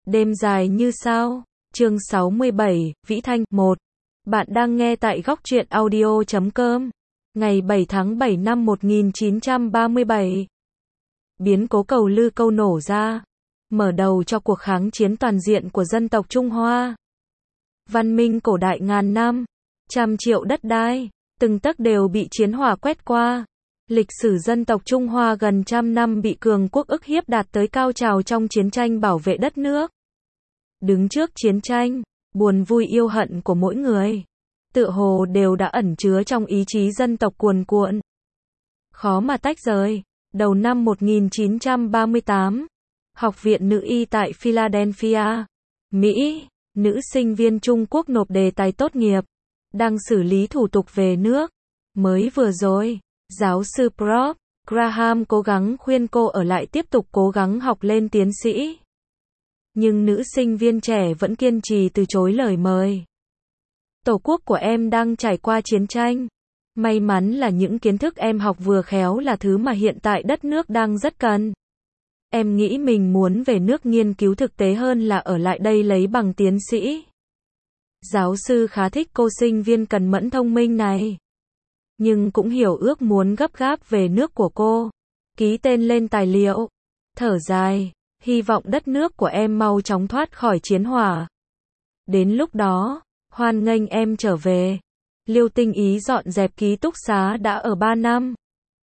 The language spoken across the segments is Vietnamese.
Đêm dài như sao. Chương 67, Vĩ Thanh 1. Bạn đang nghe tại góc truyện audio.com. Ngày 7 tháng 7 năm 1937. Biến cố Cầu Lư Câu nổ ra, mở đầu cho cuộc kháng chiến toàn diện của dân tộc Trung Hoa. Văn minh cổ đại ngàn năm, trăm triệu đất đai, từng tấc đều bị chiến hỏa quét qua. Lịch sử dân tộc Trung Hoa gần trăm năm bị cường quốc ức hiếp đạt tới cao trào trong chiến tranh bảo vệ đất nước. Đứng trước chiến tranh, buồn vui yêu hận của mỗi người, tựa hồ đều đã ẩn chứa trong ý chí dân tộc cuồn cuộn. Khó mà tách rời. Đầu năm 1938, Học viện Nữ y tại Philadelphia, Mỹ, nữ sinh viên Trung Quốc nộp đề tài tốt nghiệp, đang xử lý thủ tục về nước. Mới vừa rồi, giáo sư Prof. Graham cố gắng khuyên cô ở lại tiếp tục cố gắng học lên tiến sĩ. Nhưng nữ sinh viên trẻ vẫn kiên trì từ chối lời mời. Tổ quốc của em đang trải qua chiến tranh. May mắn là những kiến thức em học vừa khéo là thứ mà hiện tại đất nước đang rất cần. Em nghĩ mình muốn về nước nghiên cứu thực tế hơn là ở lại đây lấy bằng tiến sĩ. Giáo sư khá thích cô sinh viên cần mẫn thông minh này. Nhưng cũng hiểu ước muốn gấp gáp về nước của cô. Ký tên lên tài liệu. Thở dài, hy vọng đất nước của em mau chóng thoát khỏi chiến hỏa. Đến lúc đó, hoan nghênh em trở về. Liêu Tinh Ý dọn dẹp ký túc xá đã ở 3 năm.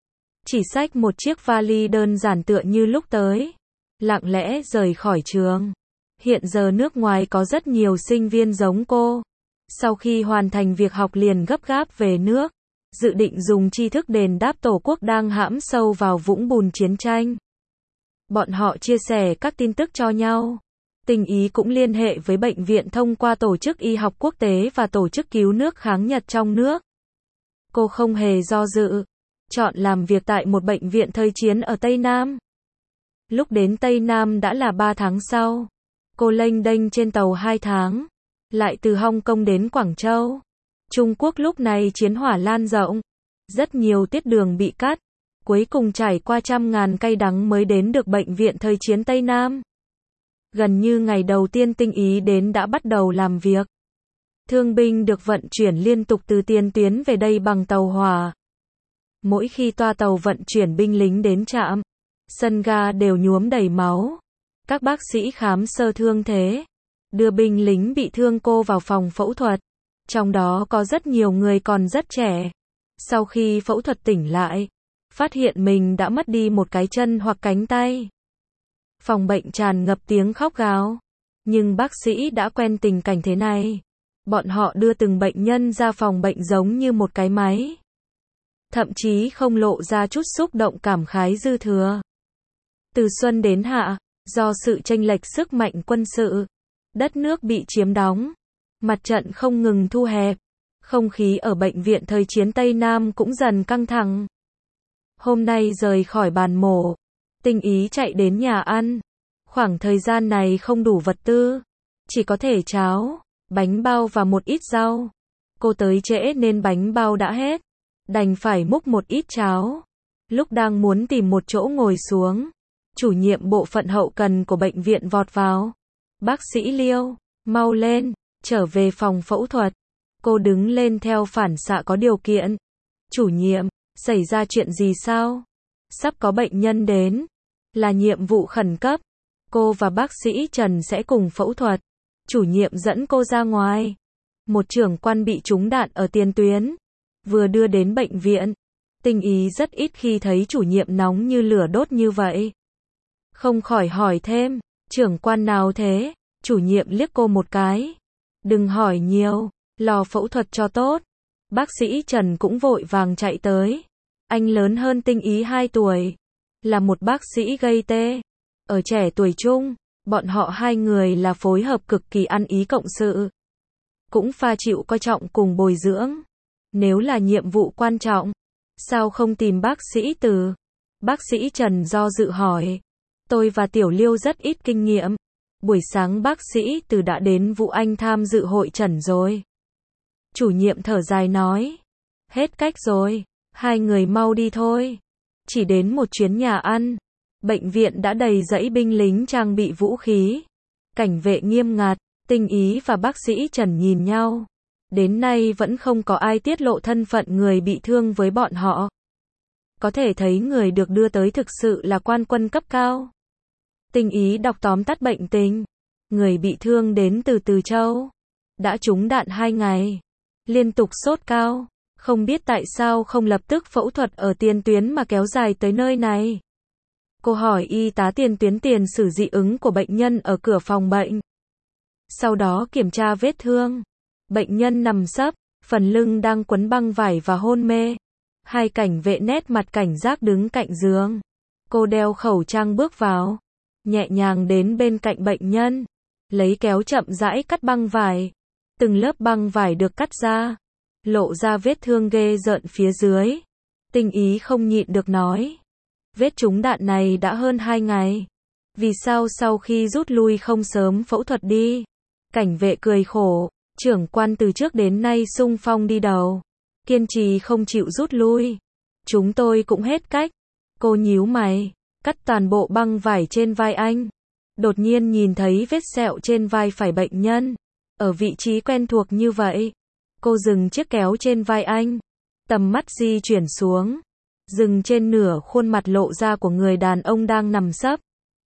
Chỉ xách một chiếc vali đơn giản tựa như lúc tới. Lặng lẽ rời khỏi trường. Hiện giờ nước ngoài có rất nhiều sinh viên giống cô. Sau khi hoàn thành việc học liền gấp gáp về nước. Dự định dùng tri thức đền đáp tổ quốc đang hãm sâu vào vũng bùn chiến tranh. Bọn họ chia sẻ các tin tức cho nhau. Tinh Ý cũng liên hệ với bệnh viện thông qua tổ chức y học quốc tế và tổ chức cứu nước kháng Nhật trong nước. Cô không hề do dự, chọn làm việc tại một bệnh viện thời chiến ở Tây Nam. Lúc đến Tây Nam đã là 3 tháng sau. Cô lênh đênh trên tàu 2 tháng, lại từ Hong Kong đến Quảng Châu. Trung Quốc lúc này chiến hỏa lan rộng, rất nhiều tiết đường bị cắt, cuối cùng trải qua trăm ngàn cay đắng mới đến được bệnh viện thời chiến Tây Nam. Gần như ngày đầu tiên Tinh Ý đến đã bắt đầu làm việc. Thương binh được vận chuyển liên tục từ tiền tuyến về đây bằng tàu hỏa. Mỗi khi toa tàu vận chuyển binh lính đến trạm, sân ga đều nhuốm đầy máu. Các bác sĩ khám sơ thương thế, đưa binh lính bị thương cô vào phòng phẫu thuật. Trong đó có rất nhiều người còn rất trẻ. Sau khi phẫu thuật tỉnh lại, phát hiện mình đã mất đi một cái chân hoặc cánh tay. Phòng bệnh tràn ngập tiếng khóc gào. Nhưng bác sĩ đã quen tình cảnh thế này. Bọn họ đưa từng bệnh nhân ra phòng bệnh giống như một cái máy. Thậm chí không lộ ra chút xúc động cảm khái dư thừa. Từ xuân đến hạ, do sự chênh lệch sức mạnh quân sự, đất nước bị chiếm đóng. Mặt trận không ngừng thu hẹp. Không khí ở bệnh viện thời chiến Tây Nam cũng dần căng thẳng. Hôm nay rời khỏi bàn mổ, Tinh Ý chạy đến nhà ăn. Khoảng thời gian này không đủ vật tư, chỉ có thể cháo, bánh bao và một ít rau. Cô tới trễ nên bánh bao đã hết, đành phải múc một ít cháo. Lúc đang muốn tìm một chỗ ngồi xuống, chủ nhiệm bộ phận hậu cần của bệnh viện vọt vào. Bác sĩ Liêu, mau lên, trở về phòng phẫu thuật. Cô đứng lên theo phản xạ có điều kiện. Chủ nhiệm, xảy ra chuyện gì sao? Sắp có bệnh nhân đến. Là nhiệm vụ khẩn cấp. Cô và bác sĩ Trần sẽ cùng phẫu thuật. Chủ nhiệm dẫn cô ra ngoài. Một trưởng quan bị trúng đạn ở tiền tuyến. Vừa đưa đến bệnh viện. Tinh Ý rất ít khi thấy chủ nhiệm nóng như lửa đốt như vậy. Không khỏi hỏi thêm, trưởng quan nào thế? Chủ nhiệm liếc cô một cái. Đừng hỏi nhiều, lo phẫu thuật cho tốt. Bác sĩ Trần cũng vội vàng chạy tới. Anh lớn hơn Tinh Ý 2 tuổi. Là một bác sĩ gây tê. Ở trẻ tuổi trung, bọn họ hai người là phối hợp cực kỳ ăn ý cộng sự. Cũng pha chịu coi trọng cùng bồi dưỡng. Nếu là nhiệm vụ quan trọng, sao không tìm bác sĩ Từ? Bác sĩ Trần do dự hỏi. Tôi và Tiểu Liêu rất ít kinh nghiệm. Buổi sáng bác sĩ Từ đã đến Vũ Anh tham dự hội trần rồi. Chủ nhiệm thở dài nói. Hết cách rồi, hai người mau đi thôi. Chỉ đến một chuyến nhà ăn. Bệnh viện đã đầy dãy binh lính trang bị vũ khí. Cảnh vệ nghiêm ngặt, Tinh Ý và bác sĩ Trần nhìn nhau. Đến nay vẫn không có ai tiết lộ thân phận người bị thương với bọn họ. Có thể thấy người được đưa tới thực sự là quan quân cấp cao. Tinh Ý đọc tóm tắt bệnh tình. Người bị thương đến từ Từ Châu. Đã trúng đạn 2 ngày. Liên tục sốt cao. Không biết tại sao không lập tức phẫu thuật ở tiền tuyến mà kéo dài tới nơi này. Cô hỏi y tá tiền tuyến tiền sử dị ứng của bệnh nhân ở cửa phòng bệnh. Sau đó kiểm tra vết thương. Bệnh nhân nằm sấp, phần lưng đang quấn băng vải và hôn mê. 2 cảnh vệ nét mặt cảnh giác đứng cạnh giường. Cô đeo khẩu trang bước vào. Nhẹ nhàng đến bên cạnh bệnh nhân. Lấy kéo chậm rãi cắt băng vải. Từng lớp băng vải được cắt ra. Lộ ra vết thương ghê rợn phía dưới. Tinh Ý không nhịn được nói. Vết trúng đạn này đã hơn 2 ngày. Vì sao sau khi rút lui không sớm phẫu thuật đi? Cảnh vệ cười khổ. Trưởng quan từ trước đến nay xung phong đi đầu. Kiên trì không chịu rút lui. Chúng tôi cũng hết cách. Cô nhíu mày. Cắt toàn bộ băng vải trên vai anh. Đột nhiên nhìn thấy vết sẹo trên vai phải bệnh nhân. Ở vị trí quen thuộc như vậy. Cô dừng chiếc kéo trên vai anh. Tầm mắt di chuyển xuống. Dừng trên nửa khuôn mặt lộ ra của người đàn ông đang nằm sấp.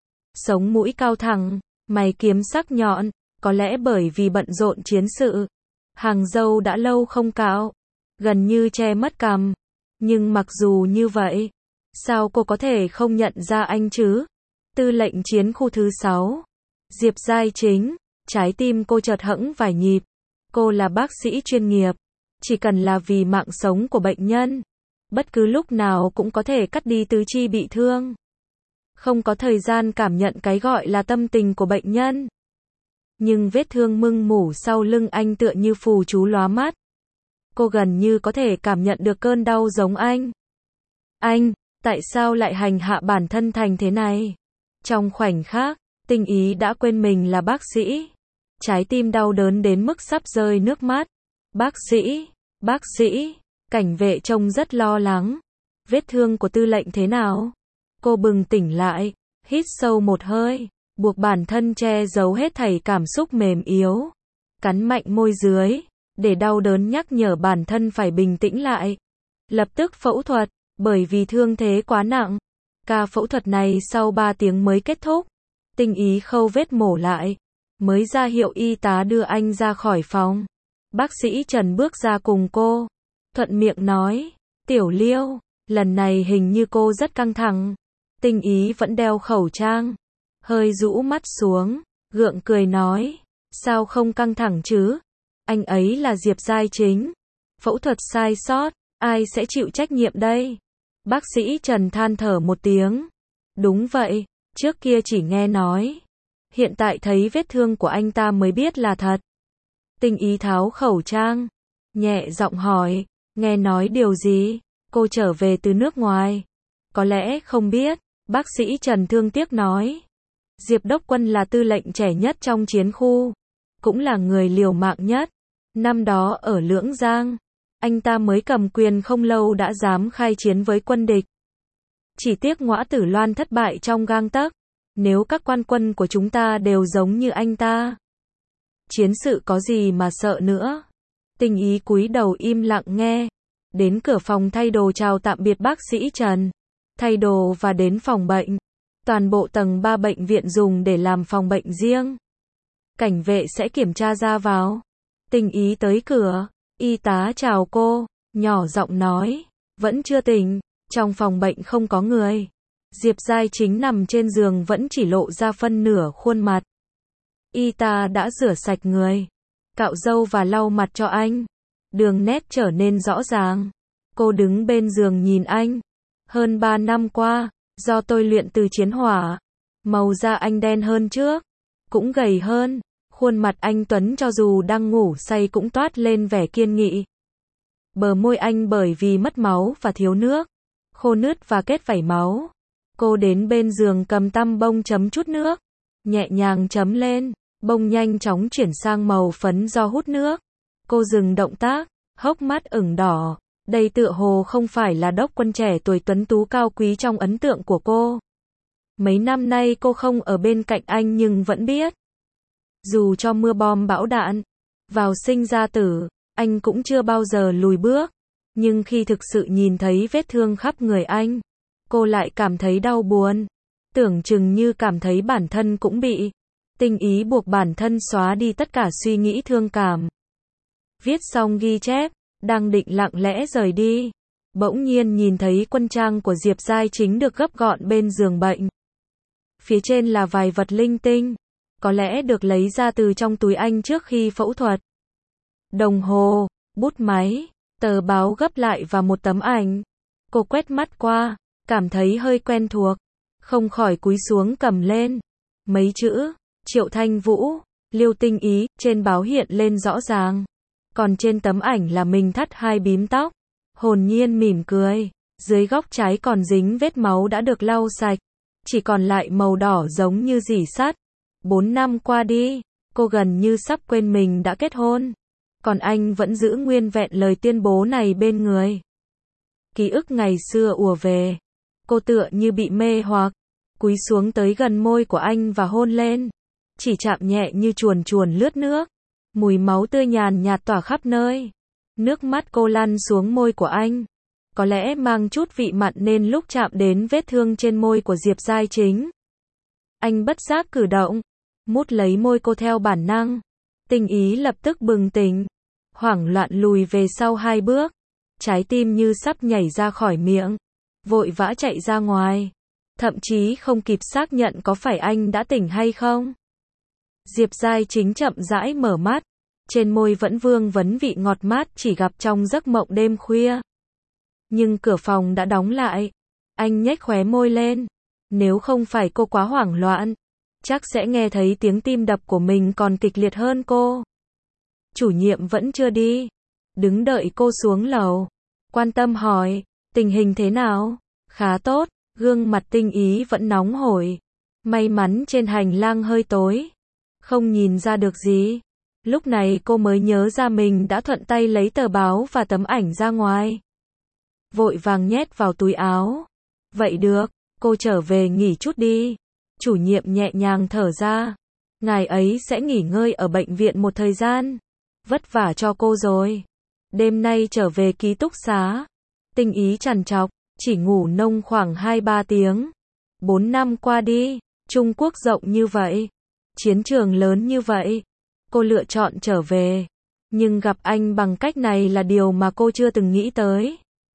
Sống mũi cao thẳng. Mày kiếm sắc nhọn. Có lẽ bởi vì bận rộn chiến sự. Hàng râu đã lâu không cạo. Gần như che mất cằm. Nhưng mặc dù như vậy. Sao cô có thể không nhận ra anh chứ? Tư lệnh chiến khu thứ 6. Diệp Giai Chính. Trái tim cô chợt hẫng vài nhịp. Cô là bác sĩ chuyên nghiệp. Chỉ cần là vì mạng sống của bệnh nhân. Bất cứ lúc nào cũng có thể cắt đi tứ chi bị thương. Không có thời gian cảm nhận cái gọi là tâm tình của bệnh nhân. Nhưng vết thương mưng mủ sau lưng anh tựa như phù chú lóa mắt. Cô gần như có thể cảm nhận được cơn đau giống anh. Anh, tại sao lại hành hạ bản thân thành thế này? Trong khoảnh khắc, Tinh Ý đã quên mình là bác sĩ. Trái tim đau đớn đến mức sắp rơi nước mắt. Bác sĩ, cảnh vệ trông rất lo lắng. Vết thương của tư lệnh thế nào? Cô bừng tỉnh lại, hít sâu một hơi, buộc bản thân che giấu hết thảy cảm xúc mềm yếu. Cắn mạnh môi dưới, để đau đớn nhắc nhở bản thân phải bình tĩnh lại. Lập tức phẫu thuật, bởi vì thương thế quá nặng. Ca phẫu thuật này sau 3 tiếng mới kết thúc. Tinh Ý khâu vết mổ lại, mới ra hiệu y tá đưa anh ra khỏi phòng. Bác sĩ Trần bước ra cùng cô, thuận miệng nói, Tiểu Liêu, lần này hình như cô rất căng thẳng. Tinh Ý vẫn đeo khẩu trang, hơi rũ mắt xuống, gượng cười nói, sao không căng thẳng chứ? Anh ấy là Diệp Giai Chính. Phẫu thuật sai sót, ai sẽ chịu trách nhiệm đây? Bác sĩ Trần than thở một tiếng. Đúng vậy, trước kia chỉ nghe nói. Hiện tại thấy vết thương của anh ta mới biết là thật. Tinh Ý tháo khẩu trang, nhẹ giọng hỏi, nghe nói điều gì? Cô trở về từ nước ngoài. Có lẽ không biết, bác sĩ Trần thương tiếc nói. Diệp Đốc Quân là tư lệnh trẻ nhất trong chiến khu, cũng là người liều mạng nhất. Năm đó ở Lưỡng Giang, anh ta mới cầm quyền không lâu đã dám khai chiến với quân địch. Chỉ tiếc Ngõa Tử Loan thất bại trong gang tấc. Nếu các quan quân của chúng ta đều giống như anh ta, chiến sự có gì mà sợ nữa. Tinh Ý cúi đầu im lặng nghe. Đến cửa phòng thay đồ chào tạm biệt bác sĩ Trần. Thay đồ và đến phòng bệnh. Toàn bộ tầng 3 bệnh viện dùng để làm phòng bệnh riêng. Cảnh vệ sẽ kiểm tra ra vào. Tinh Ý tới cửa. Y tá chào cô, nhỏ giọng nói, vẫn chưa tỉnh, trong phòng bệnh không có người. Diệp Giai Chính nằm trên giường vẫn chỉ lộ ra phân nửa khuôn mặt. Y tá đã rửa sạch người, cạo râu và lau mặt cho anh. Đường nét trở nên rõ ràng. Cô đứng bên giường nhìn anh. Hơn 3 năm qua, do tôi luyện từ chiến hỏa, màu da anh đen hơn trước, cũng gầy hơn. Khuôn mặt anh tuấn cho dù đang ngủ say cũng toát lên vẻ kiên nghị. Bờ môi anh bởi vì mất máu và thiếu nước, khô nứt và kết vảy máu. Cô đến bên giường cầm tăm bông chấm chút nước, nhẹ nhàng chấm lên, bông nhanh chóng chuyển sang màu phấn do hút nước. Cô dừng động tác, hốc mắt ửng đỏ. Đây tựa hồ không phải là Đốc Quân trẻ tuổi tuấn tú cao quý trong ấn tượng của cô. Mấy năm nay cô không ở bên cạnh anh nhưng vẫn biết. Dù cho mưa bom bão đạn, vào sinh ra tử, anh cũng chưa bao giờ lùi bước. Nhưng khi thực sự nhìn thấy vết thương khắp người anh, cô lại cảm thấy đau buồn. Tưởng chừng như cảm thấy bản thân cũng bị Tinh Ý buộc bản thân xóa đi tất cả suy nghĩ thương cảm. Viết xong ghi chép, đang định lặng lẽ rời đi, bỗng nhiên nhìn thấy quân trang của Diệp Giai Chính được gấp gọn bên giường bệnh. Phía trên là vài vật linh tinh, có lẽ được lấy ra từ trong túi anh trước khi phẫu thuật. Đồng hồ, bút máy, tờ báo gấp lại và một tấm ảnh. Cô quét mắt qua, cảm thấy hơi quen thuộc, không khỏi cúi xuống cầm lên. Mấy chữ, Triệu Thanh Vũ, Liêu Tinh Ý, trên báo hiện lên rõ ràng. Còn trên tấm ảnh là mình thắt hai bím tóc, hồn nhiên mỉm cười. Dưới góc trái còn dính vết máu đã được lau sạch, chỉ còn lại màu đỏ giống như rỉ sắt. 4 năm qua đi, cô gần như sắp quên mình đã kết hôn. Còn anh vẫn giữ nguyên vẹn lời tuyên bố này bên người. Ký ức ngày xưa ùa về. Cô tựa như bị mê hoặc, cúi xuống tới gần môi của anh và hôn lên. Chỉ chạm nhẹ như chuồn chuồn lướt nước. Mùi máu tươi nhàn nhạt tỏa khắp nơi. Nước mắt cô lăn xuống môi của anh. Có lẽ mang chút vị mặn nên lúc chạm đến vết thương trên môi của Diệp Giai Chính, anh bất giác cử động, mút lấy môi cô theo bản năng. Tinh Ý lập tức bừng tỉnh, hoảng loạn lùi về sau 2 bước, trái tim như sắp nhảy ra khỏi miệng, vội vã chạy ra ngoài, thậm chí không kịp xác nhận có phải anh đã tỉnh hay không. Diệp Giai Chính chậm rãi mở mắt, trên môi vẫn vương vấn vị ngọt mát chỉ gặp trong giấc mộng đêm khuya. Nhưng cửa phòng đã đóng lại, anh nhếch khóe môi lên, nếu không phải cô quá hoảng loạn, chắc sẽ nghe thấy tiếng tim đập của mình còn kịch liệt hơn cô. Chủ nhiệm vẫn chưa đi, đứng đợi cô xuống lầu, quan tâm hỏi, tình hình thế nào? Khá tốt, gương mặt Tinh Ý vẫn nóng hổi. May mắn trên hành lang hơi tối, không nhìn ra được gì. Lúc này cô mới nhớ ra mình đã thuận tay lấy tờ báo và tấm ảnh ra ngoài. Vội vàng nhét vào túi áo. Vậy được, cô trở về nghỉ chút đi. Chủ nhiệm nhẹ nhàng thở ra. Ngài ấy sẽ nghỉ ngơi ở bệnh viện một thời gian. Vất vả cho cô rồi. Đêm nay trở về ký túc xá. Tinh Ý trằn trọc, chỉ ngủ nông khoảng 2-3 tiếng. 4 năm qua đi, Trung Quốc rộng như vậy, chiến trường lớn như vậy, cô lựa chọn trở về. Nhưng gặp anh bằng cách này là điều mà cô chưa từng nghĩ tới.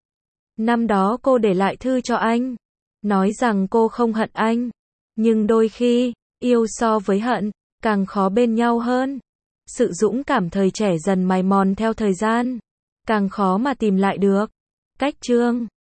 Năm đó cô để lại thư cho anh, nói rằng cô không hận anh. Nhưng đôi khi, yêu so với hận, càng khó bên nhau hơn. Sự dũng cảm thời trẻ dần mài mòn theo thời gian, càng khó mà tìm lại được. Cách chương